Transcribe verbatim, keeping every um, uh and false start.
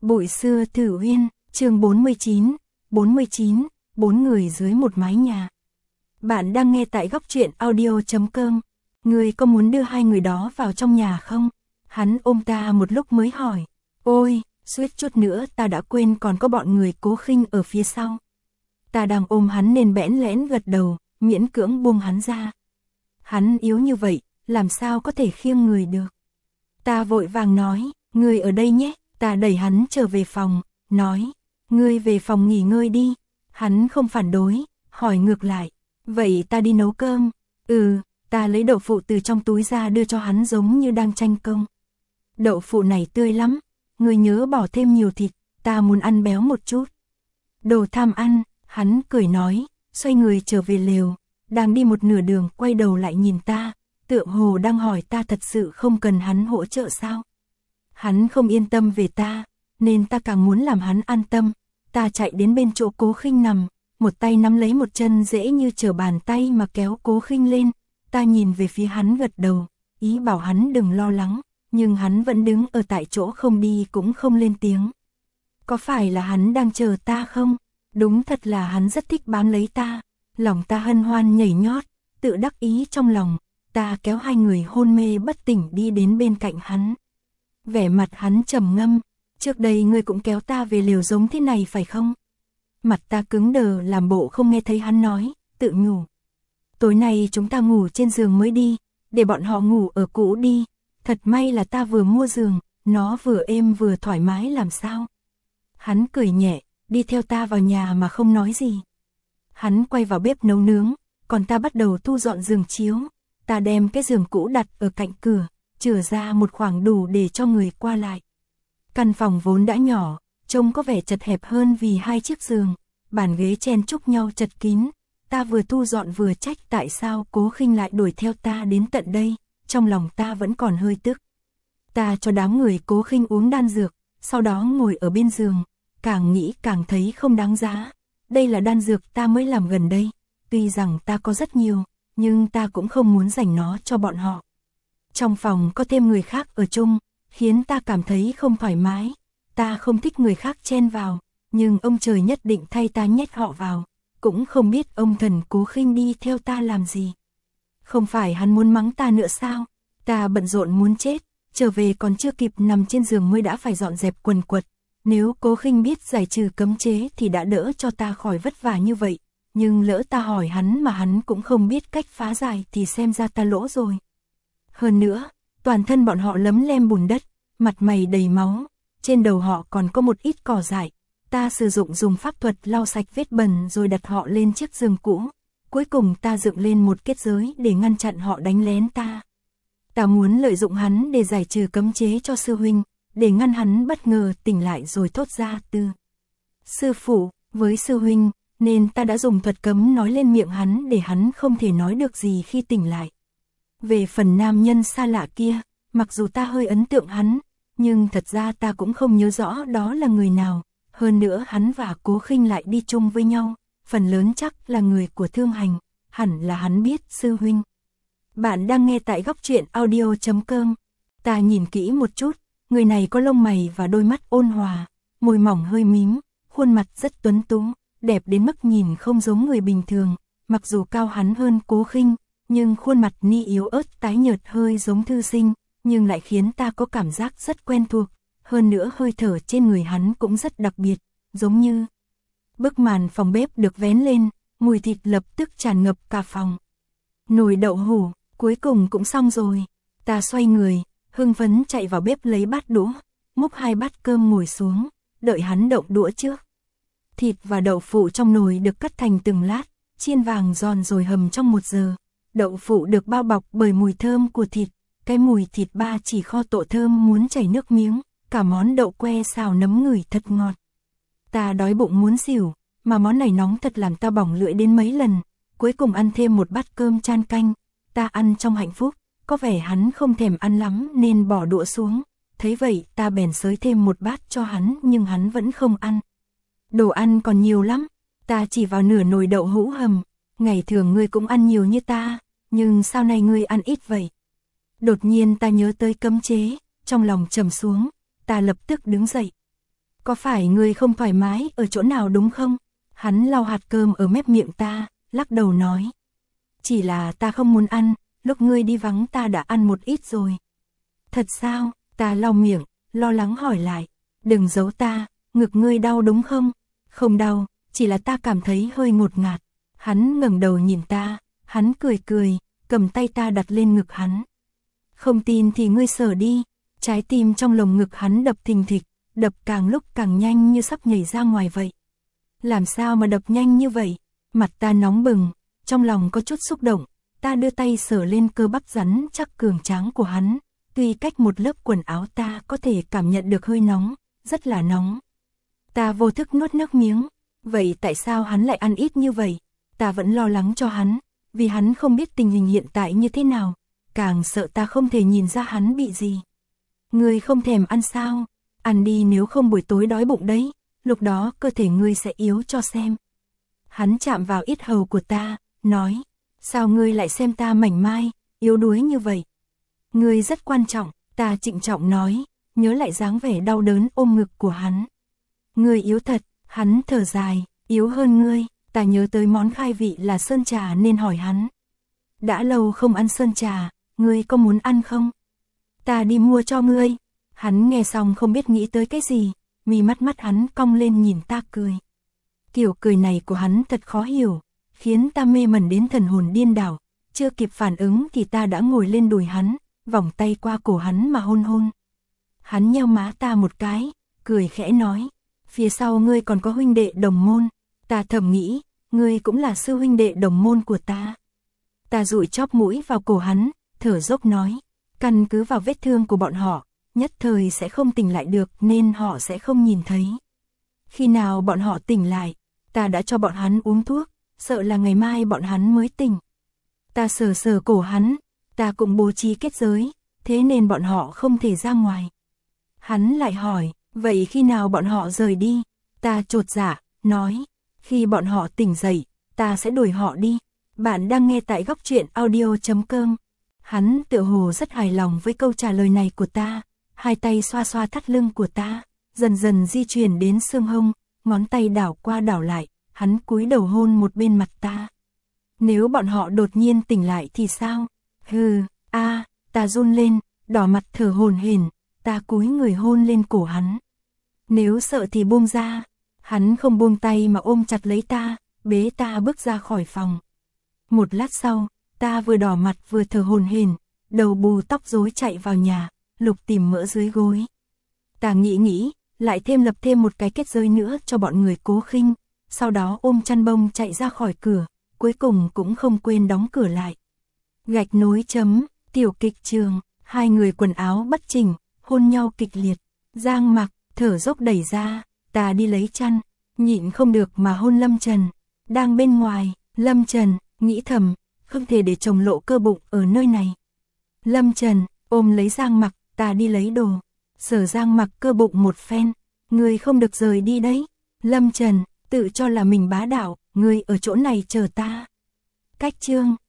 Bụi xưa Thử Uyên, chương bốn mươi chín, bốn mươi chín, bốn người dưới một mái nhà. Bạn đang nghe tại góc truyện audio chấm com. Ngươi có muốn đưa hai người đó vào trong nhà không? Hắn ôm ta một lúc mới hỏi. Ôi, suýt chút nữa ta đã quên còn có bọn người Cố Khinh ở phía sau. Ta đang ôm hắn nên bẽn lẽn gật đầu, miễn cưỡng buông hắn ra. Hắn yếu như vậy, làm sao có thể khiêng người được? Ta vội vàng nói, ngươi ở đây nhé. Ta đẩy hắn trở về phòng, nói, ngươi về phòng nghỉ ngơi đi. Hắn không phản đối, hỏi ngược lại, vậy ta đi nấu cơm. Ừ, ta lấy đậu phụ từ trong túi ra đưa cho hắn giống như đang tranh công. Đậu phụ này tươi lắm, ngươi nhớ bỏ thêm nhiều thịt, ta muốn ăn béo một chút. Đồ tham ăn, hắn cười nói, xoay người trở về lều, đang đi một nửa đường quay đầu lại nhìn ta, tựa hồ đang hỏi ta thật sự không cần hắn hỗ trợ sao. Hắn không yên tâm về ta, nên ta càng muốn làm hắn an tâm. Ta chạy đến bên chỗ Cố Khinh nằm, một tay nắm lấy một chân dễ như trở bàn tay mà kéo Cố Khinh lên. Ta nhìn về phía hắn gật đầu, ý bảo hắn đừng lo lắng, nhưng hắn vẫn đứng ở tại chỗ không đi cũng không lên tiếng. Có phải là hắn đang chờ ta không? Đúng thật là hắn rất thích bám lấy ta. Lòng ta hân hoan nhảy nhót, tự đắc ý trong lòng. Ta kéo hai người hôn mê bất tỉnh đi đến bên cạnh hắn. Vẻ mặt hắn trầm ngâm, trước đây ngươi cũng kéo ta về lều giống thế này phải không? Mặt ta cứng đờ làm bộ không nghe thấy hắn nói, tự nhủ. Tối nay chúng ta ngủ trên giường mới đi, để bọn họ ngủ ở cũ đi. Thật may là ta vừa mua giường, nó vừa êm vừa thoải mái làm sao. Hắn cười nhẹ, đi theo ta vào nhà mà không nói gì. Hắn quay vào bếp nấu nướng, còn ta bắt đầu thu dọn giường chiếu. Ta đem cái giường cũ đặt ở cạnh cửa, chừa ra một khoảng đủ để cho người qua lại. Căn phòng vốn đã nhỏ, trông có vẻ chật hẹp hơn vì hai chiếc giường, bàn ghế chen chúc nhau chật kín. Ta vừa thu dọn vừa trách tại sao Cố Khinh lại đuổi theo ta đến tận đây, trong lòng ta vẫn còn hơi tức. Ta cho đám người Cố Khinh uống đan dược, sau đó ngồi ở bên giường, càng nghĩ càng thấy không đáng giá. Đây là đan dược ta mới làm gần đây, tuy rằng ta có rất nhiều, nhưng ta cũng không muốn dành nó cho bọn họ. Trong phòng có thêm người khác ở chung, khiến ta cảm thấy không thoải mái. Ta không thích người khác chen vào, nhưng ông trời nhất định thay ta nhét họ vào. Cũng không biết ông thần Cố Khinh đi theo ta làm gì. Không phải hắn muốn mắng ta nữa sao? Ta bận rộn muốn chết, trở về còn chưa kịp nằm trên giường mới đã phải dọn dẹp quần quật. Nếu Cố Khinh biết giải trừ cấm chế thì đã đỡ cho ta khỏi vất vả như vậy. Nhưng lỡ ta hỏi hắn mà hắn cũng không biết cách phá giải thì xem ra ta lỗ rồi. Hơn nữa, toàn thân bọn họ lấm lem bùn đất, mặt mày đầy máu, trên đầu họ còn có một ít cỏ dại. Ta sử dụng dùng pháp thuật lau sạch vết bẩn rồi đặt họ lên chiếc giường cũ. Cuối cùng ta dựng lên một kết giới để ngăn chặn họ đánh lén ta. Ta muốn lợi dụng hắn để giải trừ cấm chế cho sư huynh, để ngăn hắn bất ngờ tỉnh lại rồi thốt ra từ sư phụ với sư huynh, nên ta đã dùng thuật cấm nói lên miệng hắn để hắn không thể nói được gì khi tỉnh lại. Về phần nam nhân xa lạ kia, mặc dù ta hơi ấn tượng hắn, nhưng thật ra ta cũng không nhớ rõ đó là người nào. Hơn nữa hắn và Cố Khinh lại đi chung với nhau, phần lớn chắc là người của Thương Hành, hẳn là hắn biết sư huynh. Bạn đang nghe tại góc truyện audio chấm com. Ta nhìn kỹ một chút, người này có lông mày và đôi mắt ôn hòa, môi mỏng hơi mím, khuôn mặt rất tuấn tú, đẹp đến mức nhìn không giống người bình thường. Mặc dù cao hắn hơn Cố Khinh, nhưng khuôn mặt ni yếu ớt tái nhợt hơi giống thư sinh, nhưng lại khiến ta có cảm giác rất quen thuộc. Hơn nữa hơi thở trên người hắn cũng rất đặc biệt, giống như bức màn phòng bếp được vén lên, mùi thịt lập tức tràn ngập cả phòng. Nồi đậu hũ, cuối cùng cũng xong rồi. Ta xoay người, hưng phấn chạy vào bếp lấy bát đũa, múc hai bát cơm ngồi xuống, đợi hắn động đũa trước. Thịt và đậu phụ trong nồi được cắt thành từng lát, chiên vàng giòn rồi hầm trong một giờ. Đậu phụ được bao bọc bởi mùi thơm của thịt, cái mùi thịt ba chỉ kho tổ thơm muốn chảy nước miếng. Cả món đậu que xào nấm ngửi thật ngọt. Ta đói bụng muốn xỉu, mà món này nóng thật làm ta bỏng lưỡi đến mấy lần. Cuối cùng ăn thêm một bát cơm chan canh. Ta ăn trong hạnh phúc, có vẻ hắn không thèm ăn lắm nên bỏ đũa xuống. Thấy vậy ta bèn xới thêm một bát cho hắn nhưng hắn vẫn không ăn. Đồ ăn còn nhiều lắm, ta chỉ vào nửa nồi đậu hũ hầm. Ngày thường ngươi cũng ăn nhiều như ta, nhưng sao nay ngươi ăn ít vậy? Đột nhiên ta nhớ tới cấm chế, trong lòng trầm xuống. Ta lập tức đứng dậy. Có phải ngươi không thoải mái ở chỗ nào đúng không? Hắn lau hạt cơm ở mép miệng ta, lắc đầu nói. Chỉ là ta không muốn ăn, lúc ngươi đi vắng ta đã ăn một ít rồi. Thật sao? Ta lau miệng, lo lắng hỏi lại. Đừng giấu ta, ngực ngươi đau đúng không? Không đau, chỉ là ta cảm thấy hơi ngột ngạt. Hắn ngẩng đầu nhìn ta, hắn cười cười, cầm tay ta đặt lên ngực hắn. Không tin thì ngươi sờ đi. Trái tim trong lồng ngực hắn đập thình thịch, đập càng lúc càng nhanh như sắp nhảy ra ngoài vậy. Làm sao mà đập nhanh như vậy? Mặt ta nóng bừng, trong lòng có chút xúc động, ta đưa tay sờ lên cơ bắp rắn chắc cường tráng của hắn, tuy cách một lớp quần áo ta có thể cảm nhận được hơi nóng, rất là nóng. Ta vô thức nuốt nước miếng, vậy tại sao hắn lại ăn ít như vậy? Ta vẫn lo lắng cho hắn, vì hắn không biết tình hình hiện tại như thế nào, càng sợ ta không thể nhìn ra hắn bị gì. Ngươi không thèm ăn sao? Ăn đi nếu không buổi tối đói bụng đấy, lúc đó cơ thể ngươi sẽ yếu cho xem. Hắn chạm vào yết hầu của ta, nói, sao ngươi lại xem ta mảnh mai, yếu đuối như vậy? Ngươi rất quan trọng, ta trịnh trọng nói, nhớ lại dáng vẻ đau đớn ôm ngực của hắn. Ngươi yếu thật, hắn thở dài, yếu hơn ngươi, ta nhớ tới món khai vị là sơn trà nên hỏi hắn. Đã lâu không ăn sơn trà, ngươi có muốn ăn không? Ta đi mua cho ngươi. Hắn nghe xong không biết nghĩ tới cái gì, mi mắt mắt hắn cong lên nhìn ta cười. Kiểu cười này của hắn thật khó hiểu, khiến ta mê mẩn đến thần hồn điên đảo. Chưa kịp phản ứng thì ta đã ngồi lên đùi hắn, vòng tay qua cổ hắn mà hôn hôn. Hắn nheo má ta một cái, cười khẽ nói, phía sau ngươi còn có huynh đệ đồng môn. Ta thầm nghĩ, ngươi cũng là sư huynh đệ đồng môn của ta. Ta dụi chóp mũi vào cổ hắn, thở dốc nói, căn cứ vào vết thương của bọn họ, nhất thời sẽ không tỉnh lại được nên họ sẽ không nhìn thấy. Khi nào bọn họ tỉnh lại, ta đã cho bọn hắn uống thuốc, sợ là ngày mai bọn hắn mới tỉnh. Ta sờ sờ cổ hắn, ta cũng bố trí kết giới, thế nên bọn họ không thể ra ngoài. Hắn lại hỏi, vậy khi nào bọn họ rời đi? Ta chột dạ, nói, khi bọn họ tỉnh dậy, ta sẽ đuổi họ đi. Bạn đang nghe tại góc truyện audio chấm com. Hắn tựa hồ rất hài lòng với câu trả lời này của ta, hai tay xoa xoa thắt lưng của ta, dần dần di chuyển đến xương hông, ngón tay đảo qua đảo lại, hắn cúi đầu hôn một bên mặt ta. Nếu bọn họ đột nhiên tỉnh lại thì sao? Hừ, a, ta run lên, đỏ mặt thở hổn hển, ta cúi người hôn lên cổ hắn. Nếu sợ thì buông ra. Hắn không buông tay mà ôm chặt lấy ta, bế ta bước ra khỏi phòng. Một lát sau, ta vừa đỏ mặt vừa thở hổn hển, đầu bù tóc rối chạy vào nhà, lục tìm mỡ dưới gối. Ta nghĩ nghĩ, lại thêm lập thêm một cái kết giới nữa cho bọn người Cố Khinh, sau đó ôm chăn bông chạy ra khỏi cửa, cuối cùng cũng không quên đóng cửa lại. Gạch nối chấm, tiểu kịch trường, hai người quần áo bất chỉnh, hôn nhau kịch liệt. Giang Mặc thở dốc đẩy ra, ta đi lấy chăn, nhịn không được mà hôn Lâm Trần. Đang bên ngoài, Lâm Trần nghĩ thầm, không thể để chồng lộ cơ bụng ở nơi này. Lâm Trần ôm lấy Giang Mặc, ta đi lấy đồ. Sở Giang Mặc cơ bụng một phen, ngươi không được rời đi đấy. Lâm Trần tự cho là mình bá đạo, ngươi ở chỗ này chờ ta. Cách chương